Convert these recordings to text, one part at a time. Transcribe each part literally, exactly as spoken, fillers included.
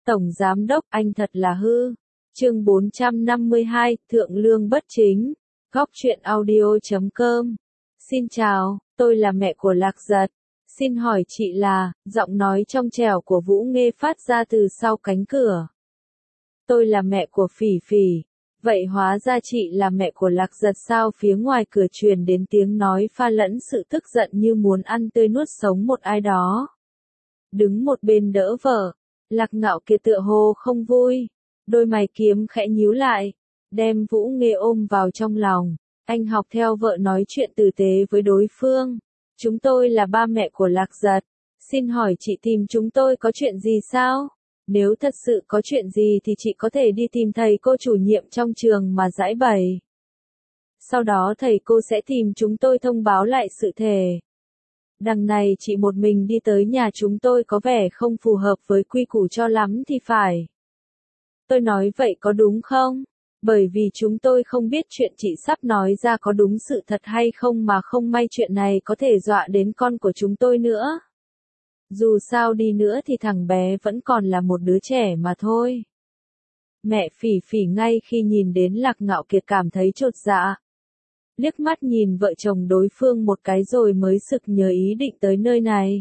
Tổng Giám Đốc, anh thật là hư. Chương bốn trăm năm mươi hai, Thượng Lương Bất Chính. Góc truyện audio chấm com. Xin chào, tôi là mẹ của Lạc Giật. Xin hỏi chị là, giọng nói trong trẻo của Vũ Nghê phát ra từ sau cánh cửa. Tôi là mẹ của Phỉ Phỉ. Vậy hóa ra chị là mẹ của Lạc Giật sao? Phía ngoài cửa truyền đến tiếng nói pha lẫn sự tức giận như muốn ăn tươi nuốt sống một ai đó. Đứng một bên đỡ vợ, Lạc Ngạo Kiệt tựa hồ không vui, đôi mày kiếm khẽ nhíu lại, đem Vũ Nghê ôm vào trong lòng. Anh học theo vợ nói chuyện tử tế với đối phương. Chúng tôi là ba mẹ của Lạc Giật. Xin hỏi chị tìm chúng tôi có chuyện gì sao? Nếu thật sự có chuyện gì thì chị có thể đi tìm thầy cô chủ nhiệm trong trường mà giải bày. Sau đó thầy cô sẽ tìm chúng tôi thông báo lại sự thể. Đằng này chị một mình đi tới nhà chúng tôi có vẻ không phù hợp với quy củ cho lắm thì phải. Tôi nói vậy có đúng không? Bởi vì chúng tôi không biết chuyện chị sắp nói ra có đúng sự thật hay không mà không may chuyện này có thể dọa đến con của chúng tôi nữa. Dù sao đi nữa thì thằng bé vẫn còn là một đứa trẻ mà thôi. Mẹ Phỉ Phỉ ngay khi nhìn đến Lạc Ngạo Kiệt cảm thấy chột dạ. Liếc mắt nhìn vợ chồng đối phương một cái rồi mới sực nhớ ý định tới nơi này.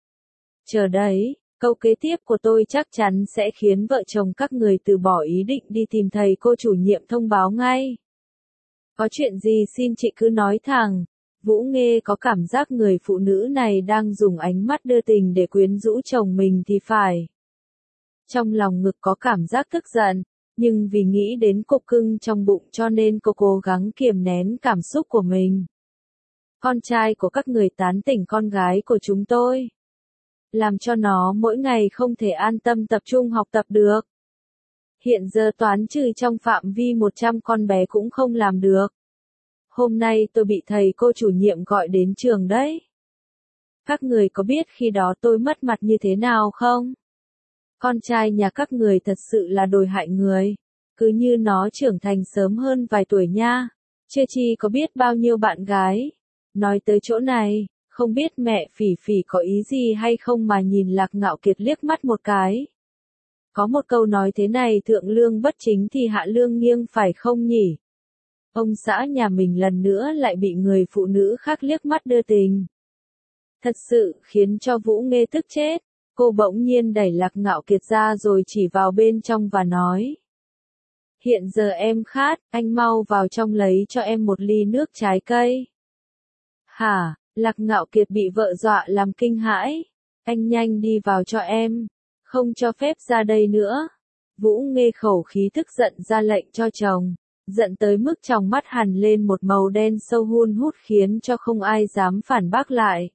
Chờ đấy, câu kế tiếp của tôi chắc chắn sẽ khiến vợ chồng các người từ bỏ ý định đi tìm thầy cô chủ nhiệm thông báo ngay. Có chuyện gì xin chị cứ nói thẳng. Vũ Nghê có cảm giác người phụ nữ này đang dùng ánh mắt đưa tình để quyến rũ chồng mình thì phải. Trong lòng ngực có cảm giác tức giận, nhưng vì nghĩ đến cục cưng trong bụng cho nên cô cố gắng kiềm nén cảm xúc của mình. Con trai của các người tán tỉnh con gái của chúng tôi. Làm cho nó mỗi ngày không thể an tâm tập trung học tập được. Hiện giờ toán trừ trong phạm vi một trăm con bé cũng không làm được. Hôm nay tôi bị thầy cô chủ nhiệm gọi đến trường đấy. Các người có biết khi đó tôi mất mặt như thế nào không? Con trai nhà các người thật sự là đồi hại người. Cứ như nó trưởng thành sớm hơn vài tuổi nha. Chưa chi có biết bao nhiêu bạn gái. Nói tới chỗ này, không biết mẹ Phỉ Phỉ có ý gì hay không mà nhìn Lạc Ngạo Kiệt liếc mắt một cái. Có một câu nói thế này, thượng lương bất chính thì hạ lương nghiêng phải không nhỉ? Ông xã nhà mình lần nữa lại bị người phụ nữ khác liếc mắt đưa tình. Thật sự khiến cho Vũ Nghê tức chết. Cô bỗng nhiên đẩy Lạc Ngạo Kiệt ra rồi chỉ vào bên trong và nói. Hiện giờ em khát, anh mau vào trong lấy cho em một ly nước trái cây. Hả? Lạc Ngạo Kiệt bị vợ dọa làm kinh hãi. Anh nhanh đi vào cho em. Không cho phép ra đây nữa. Vũ Nghê khẩu khí tức giận ra lệnh cho chồng. Giận tới mức trong mắt hằn lên một màu đen sâu hun hút khiến cho không ai dám phản bác lại.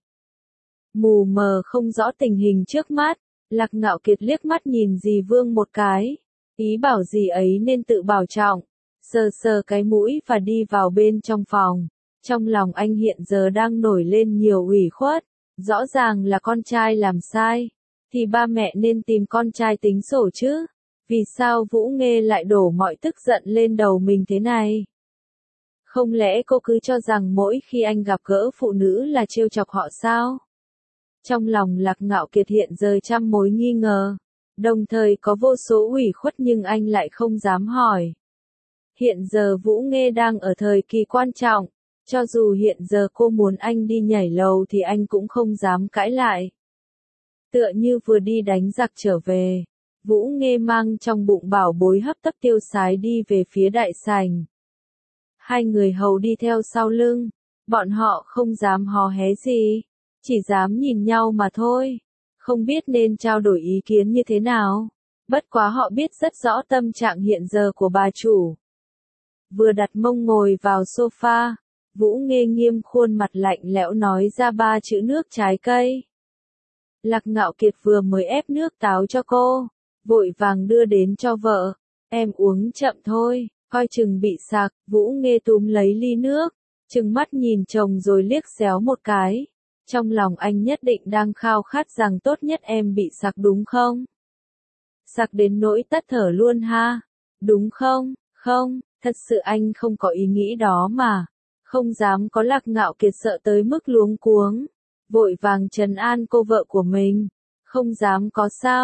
Mù mờ không rõ tình hình trước mắt, Lạc Ngạo Kiệt liếc mắt nhìn dì Vương một cái, ý bảo dì ấy nên tự bảo trọng, sờ sờ cái mũi và đi vào bên trong phòng. Trong lòng anh hiện giờ đang nổi lên nhiều ủy khuất, rõ ràng là con trai làm sai, thì ba mẹ nên tìm con trai tính sổ chứ. Vì sao Vũ Nghê lại đổ mọi tức giận lên đầu mình thế này? Không lẽ cô cứ cho rằng mỗi khi anh gặp gỡ phụ nữ là trêu chọc họ sao? Trong lòng Lạc Ngạo Kiệt hiện giờ trăm mối nghi ngờ, đồng thời có vô số ủy khuất nhưng anh lại không dám hỏi. Hiện giờ Vũ Nghê đang ở thời kỳ quan trọng, cho dù hiện giờ cô muốn anh đi nhảy lầu thì anh cũng không dám cãi lại. Tựa như vừa đi đánh giặc trở về. Vũ Nghê mang trong bụng bảo bối hấp tấp tiêu sái đi về phía đại sảnh. Hai người hầu đi theo sau lưng, bọn họ không dám hò hé gì, chỉ dám nhìn nhau mà thôi, không biết nên trao đổi ý kiến như thế nào. Bất quá họ biết rất rõ tâm trạng hiện giờ của bà chủ. Vừa đặt mông ngồi vào sofa, Vũ Nghê nghiêm khuôn mặt lạnh lẽo nói ra ba chữ nước trái cây. Lạc Ngạo Kiệt vừa mới ép nước táo cho cô, vội vàng đưa đến cho vợ. Em uống chậm thôi, coi chừng bị sặc. Vũ Nghê túm lấy ly nước, trừng mắt nhìn chồng rồi liếc xéo một cái. Trong lòng anh nhất định đang khao khát rằng tốt nhất em bị sặc đúng không? Sặc đến nỗi tắt thở luôn ha, đúng không? Không, thật sự anh không có ý nghĩ đó mà. Không dám có. Lạc Ngạo Kiệt sợ tới mức luống cuống, vội vàng trấn an cô vợ của mình. Không dám có sao?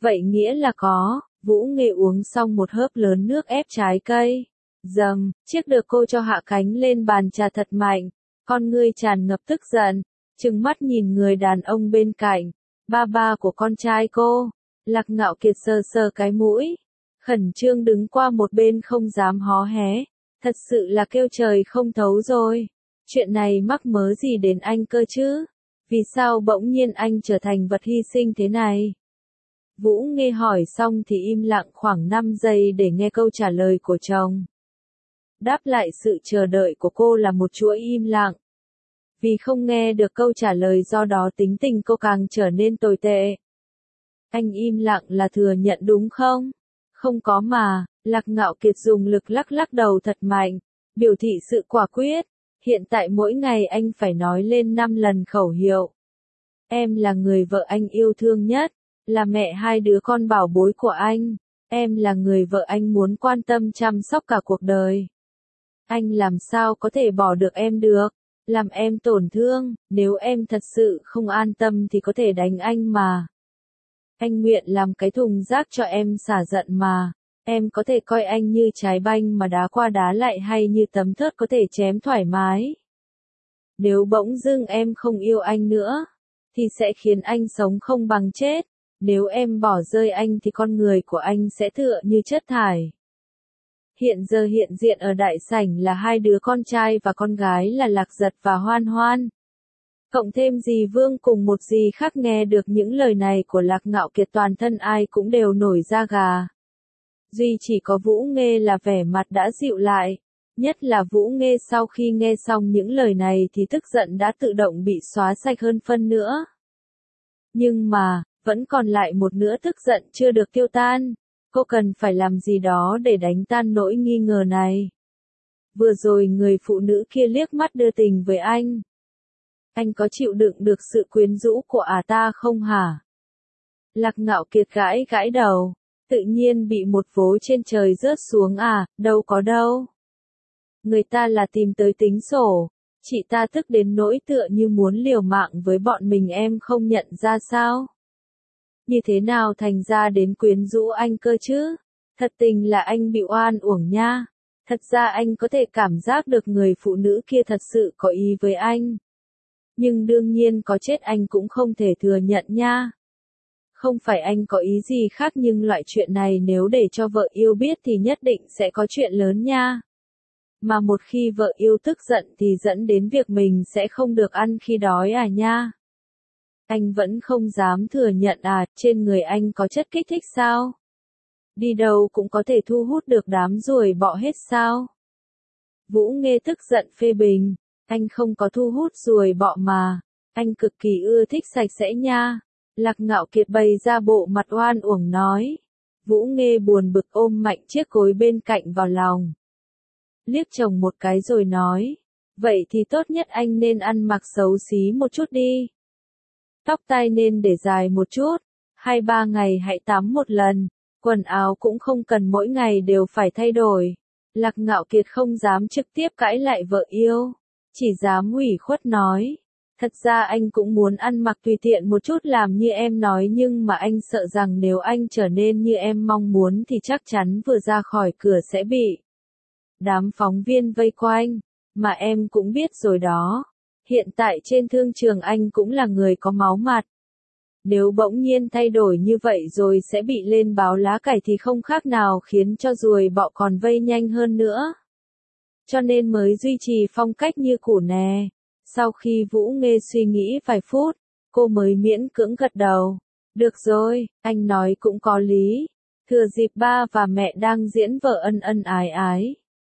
Vậy nghĩa là có. Vũ Nghê uống xong một hớp lớn nước ép trái cây. Dầm, chiếc được cô cho hạ cánh lên bàn trà thật mạnh. Con ngươi tràn ngập tức giận, trừng mắt nhìn người đàn ông bên cạnh. Ba ba của con trai cô. Lạc Ngạo Kiệt sờ sờ cái mũi. Khẩn trương đứng qua một bên không dám hó hé. Thật sự là kêu trời không thấu rồi. Chuyện này mắc mớ gì đến anh cơ chứ? Vì sao bỗng nhiên anh trở thành vật hy sinh thế này? Vũ Nghê hỏi xong thì im lặng khoảng năm giây để nghe câu trả lời của chồng. Đáp lại sự chờ đợi của cô là một chuỗi im lặng. Vì không nghe được câu trả lời do đó tính tình cô càng trở nên tồi tệ. Anh im lặng là thừa nhận đúng không? Không có mà, Lạc Ngạo Kiệt dùng lực lắc lắc đầu thật mạnh, biểu thị sự quả quyết. Hiện tại mỗi ngày anh phải nói lên năm lần khẩu hiệu. Em là người vợ anh yêu thương nhất, là mẹ hai đứa con bảo bối của anh. Em là người vợ anh muốn quan tâm chăm sóc cả cuộc đời. Anh làm sao có thể bỏ được em được, làm em tổn thương, nếu em thật sự không an tâm thì có thể đánh anh mà. Anh nguyện làm cái thùng rác cho em xả giận mà. Em có thể coi anh như trái banh mà đá qua đá lại hay như tấm thớt có thể chém thoải mái. Nếu bỗng dưng em không yêu anh nữa, thì sẽ khiến anh sống không bằng chết. Nếu em bỏ rơi anh thì con người của anh sẽ tựa như chất thải. Hiện giờ hiện diện ở đại sảnh là hai đứa con trai và con gái là Lạc Giật và Hoan Hoan. Cộng thêm dì Vương cùng một dì khác nghe được những lời này của Lạc Ngạo Kiệt toàn thân ai cũng đều nổi da gà. Duy chỉ có Vũ Nghê là vẻ mặt đã dịu lại. Nhất là Vũ Nghê sau khi nghe xong những lời này thì tức giận đã tự động bị xóa sạch hơn phân nữa. Nhưng mà, vẫn còn lại một nửa tức giận chưa được tiêu tan. Cô cần phải làm gì đó để đánh tan nỗi nghi ngờ này. Vừa rồi người phụ nữ kia liếc mắt đưa tình với anh. Anh có chịu đựng được sự quyến rũ của ả ta không hả? Lạc Ngạo Kiệt gãi gãi đầu. Tự nhiên bị một vố trên trời rớt xuống à, đâu có đâu. Người ta là tìm tới tính sổ. Chị ta tức đến nỗi tựa như muốn liều mạng với bọn mình em không nhận ra sao? Như thế nào thành ra đến quyến rũ anh cơ chứ? Thật tình là anh bị oan uổng nha. Thật ra anh có thể cảm giác được người phụ nữ kia thật sự có ý với anh. Nhưng đương nhiên có chết anh cũng không thể thừa nhận nha. Không phải anh có ý gì khác nhưng loại chuyện này nếu để cho vợ yêu biết thì nhất định sẽ có chuyện lớn nha. Mà một khi vợ yêu tức giận thì dẫn đến việc mình sẽ không được ăn khi đói à nha. Anh vẫn không dám thừa nhận à, trên người anh có chất kích thích sao? Đi đâu cũng có thể thu hút được đám ruồi bọ hết sao? Vũ Nghê tức giận phê bình, anh không có thu hút ruồi bọ mà, anh cực kỳ ưa thích sạch sẽ nha. Lạc Ngạo Kiệt bày ra bộ mặt oan uổng nói. Vũ Nghê buồn bực ôm mạnh chiếc gối bên cạnh vào lòng. Liếc chồng một cái rồi nói, vậy thì tốt nhất anh nên ăn mặc xấu xí một chút đi. Tóc tai nên để dài một chút, hai ba ngày hãy tắm một lần, quần áo cũng không cần mỗi ngày đều phải thay đổi. Lạc Ngạo Kiệt không dám trực tiếp cãi lại vợ yêu, chỉ dám ủy khuất nói. Thật ra anh cũng muốn ăn mặc tùy tiện một chút làm như em nói nhưng mà anh sợ rằng nếu anh trở nên như em mong muốn thì chắc chắn vừa ra khỏi cửa sẽ bị đám phóng viên vây quanh, mà em cũng biết rồi đó. Hiện tại trên thương trường anh cũng là người có máu mặt. Nếu bỗng nhiên thay đổi như vậy rồi sẽ bị lên báo lá cải thì không khác nào khiến cho ruồi bọ còn vây nhanh hơn nữa. Cho nên mới duy trì phong cách như cũ nè. Sau khi Vũ Nghê suy nghĩ vài phút, cô mới miễn cưỡng gật đầu. Được rồi, anh nói cũng có lý. Thừa dịp ba và mẹ đang diễn vở ân ân ái ái.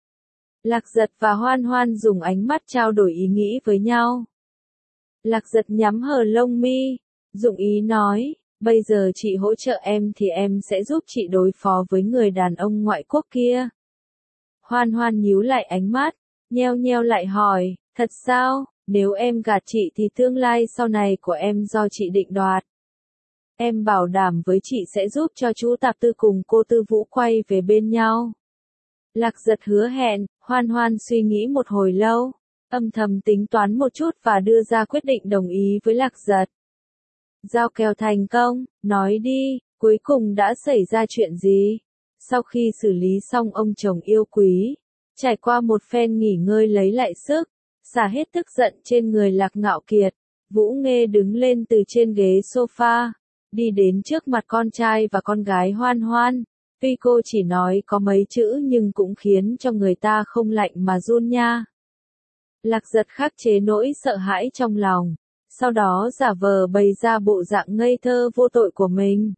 Lạc Giật và Hoan Hoan dùng ánh mắt trao đổi ý nghĩ với nhau. Lạc Giật nhắm hờ lông mi, dụng ý nói, bây giờ chị hỗ trợ em thì em sẽ giúp chị đối phó với người đàn ông ngoại quốc kia. Hoan Hoan nhíu lại ánh mắt, nheo nheo lại hỏi, thật sao, nếu em gạt chị thì tương lai sau này của em do chị định đoạt. Em bảo đảm với chị sẽ giúp cho chú Tạp Tư cùng cô Tư Vũ quay về bên nhau. Lạc Giật hứa hẹn. Hoan Hoan suy nghĩ một hồi lâu, âm thầm tính toán một chút và đưa ra quyết định đồng ý với Lạc Giật. Giao kèo thành công, nói đi, Cuối cùng đã xảy ra chuyện gì? Sau khi xử lý xong ông chồng yêu quý, trải qua một phen nghỉ ngơi lấy lại sức, xả hết tức giận trên người Lạc Ngạo Kiệt, Vũ Nghê đứng lên từ trên ghế sofa, đi đến trước mặt con trai và con gái Hoan Hoan. Tuy cô chỉ nói có mấy chữ nhưng cũng khiến cho người ta không lạnh mà run nha. Lạc Giật khắc chế nỗi sợ hãi trong lòng, sau đó giả vờ bày ra bộ dạng ngây thơ vô tội của mình.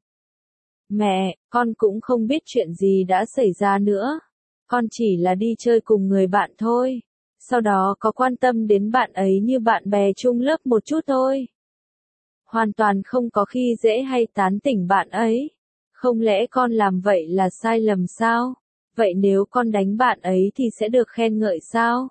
Mẹ, con cũng không biết chuyện gì đã xảy ra nữa. Con chỉ là đi chơi cùng người bạn thôi. Sau đó có quan tâm đến bạn ấy như bạn bè chung lớp một chút thôi. Hoàn toàn không có khi dễ hay tán tỉnh bạn ấy. Không lẽ con làm vậy là sai lầm sao? Vậy nếu con đánh bạn ấy thì sẽ được khen ngợi sao?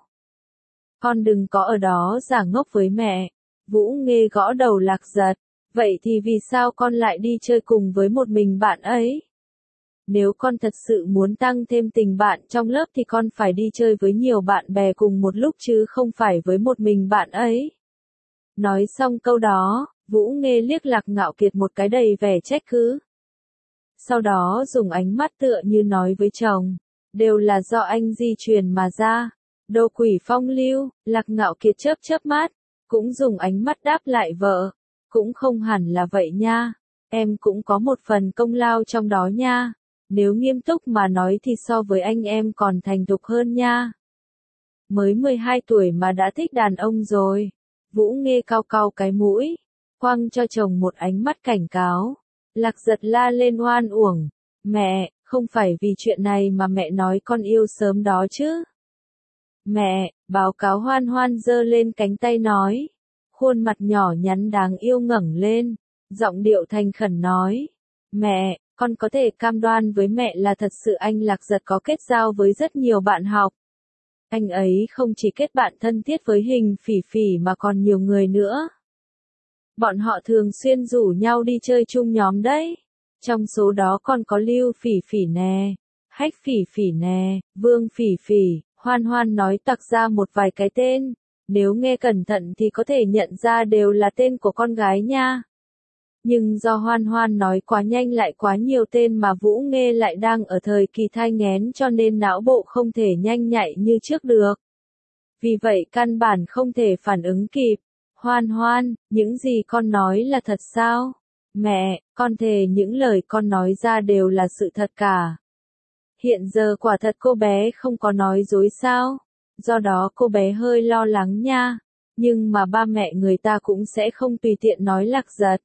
Con đừng có ở đó giả ngốc với mẹ. Vũ Nghê gõ đầu Lạc Giật. Vậy thì vì sao con lại đi chơi cùng với một mình bạn ấy? Nếu con thật sự muốn tăng thêm tình bạn trong lớp thì con phải đi chơi với nhiều bạn bè cùng một lúc chứ không phải với một mình bạn ấy. Nói xong câu đó, Vũ Nghê liếc Lạc Ngạo Kiệt một cái đầy vẻ trách cứ. Sau đó dùng ánh mắt tựa như nói với chồng, đều là do anh di truyền mà ra. Đồ quỷ phong lưu, Lạc Ngạo Kiệt chớp chớp mắt, cũng dùng ánh mắt đáp lại vợ. Cũng không hẳn là vậy nha, em cũng có một phần công lao trong đó nha. Nếu nghiêm túc mà nói thì so với anh em còn thành thục hơn nha. Mới mười hai tuổi mà đã thích đàn ông rồi. Vũ Nghê cau cau cái mũi, quăng cho chồng một ánh mắt cảnh cáo. Lạc Giật la lên oan uổng. Mẹ, không phải vì chuyện này mà mẹ nói con yêu sớm đó chứ. Mẹ, báo cáo Hoan Hoan giơ lên cánh tay nói. Khuôn mặt nhỏ nhắn đáng yêu ngẩng lên, giọng điệu thành khẩn nói. Mẹ, con có thể cam đoan với mẹ là thật sự anh Lạc Giật có kết giao với rất nhiều bạn học. Anh ấy không chỉ kết bạn thân thiết với Hình Phỉ Phỉ mà còn nhiều người nữa. Bọn họ thường xuyên rủ nhau đi chơi chung nhóm đấy. Trong số đó còn có Lưu Phỉ Phỉ nè, Hách Phỉ Phỉ nè, Vương Phỉ Phỉ. Hoan Hoan nói tặc ra một vài cái tên. Nếu nghe cẩn thận thì có thể nhận ra đều là tên của con gái nha. Nhưng do Hoan Hoan nói quá nhanh lại quá nhiều tên mà Vũ Nghê lại đang ở thời kỳ thai nghén cho nên não bộ không thể nhanh nhạy như trước được. Vì vậy căn bản không thể phản ứng kịp. Hoan Hoan, những gì con nói là thật sao? Mẹ, con thề những lời con nói ra đều là sự thật cả. Hiện giờ quả thật cô bé không có nói dối sao? Do đó cô bé hơi lo lắng nha. Nhưng mà ba mẹ người ta cũng sẽ không tùy tiện nói Lạc Giật.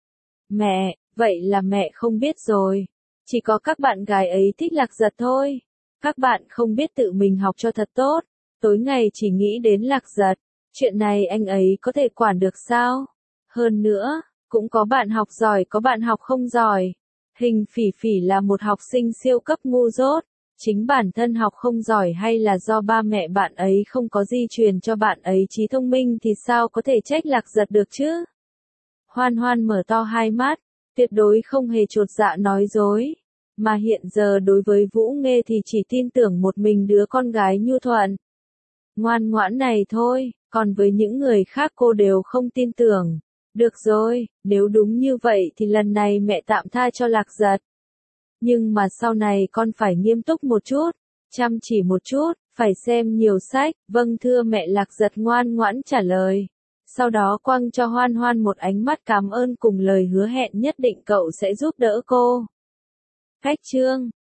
Mẹ, vậy là mẹ không biết rồi. Chỉ có các bạn gái ấy thích Lạc Giật thôi. Các bạn không biết tự mình học cho thật tốt. Tối ngày chỉ nghĩ đến Lạc Giật. Chuyện này anh ấy có thể quản được sao? Hơn nữa, cũng có bạn học giỏi có bạn học không giỏi. Hình Phỉ Phỉ là một học sinh siêu cấp ngu dốt. Chính bản thân học không giỏi hay là do ba mẹ bạn ấy không có di truyền cho bạn ấy trí thông minh thì sao có thể trách Lạc Giật được chứ? Hoan Hoan mở to hai mắt, tuyệt đối không hề chột dạ nói dối. Mà hiện giờ đối với Vũ Nghê thì chỉ tin tưởng một mình đứa con gái nhu thuận, ngoan ngoãn này thôi, còn với những người khác cô đều không tin tưởng. Được rồi, nếu đúng như vậy thì lần này mẹ tạm tha cho Lạc Giật. Nhưng mà sau này con phải nghiêm túc một chút, chăm chỉ một chút, phải xem nhiều sách. Vâng thưa mẹ. Lạc Giật ngoan ngoãn trả lời. Sau đó quăng cho Hoan Hoan một ánh mắt cảm ơn cùng lời hứa hẹn nhất định cậu sẽ giúp đỡ cô. Cách chương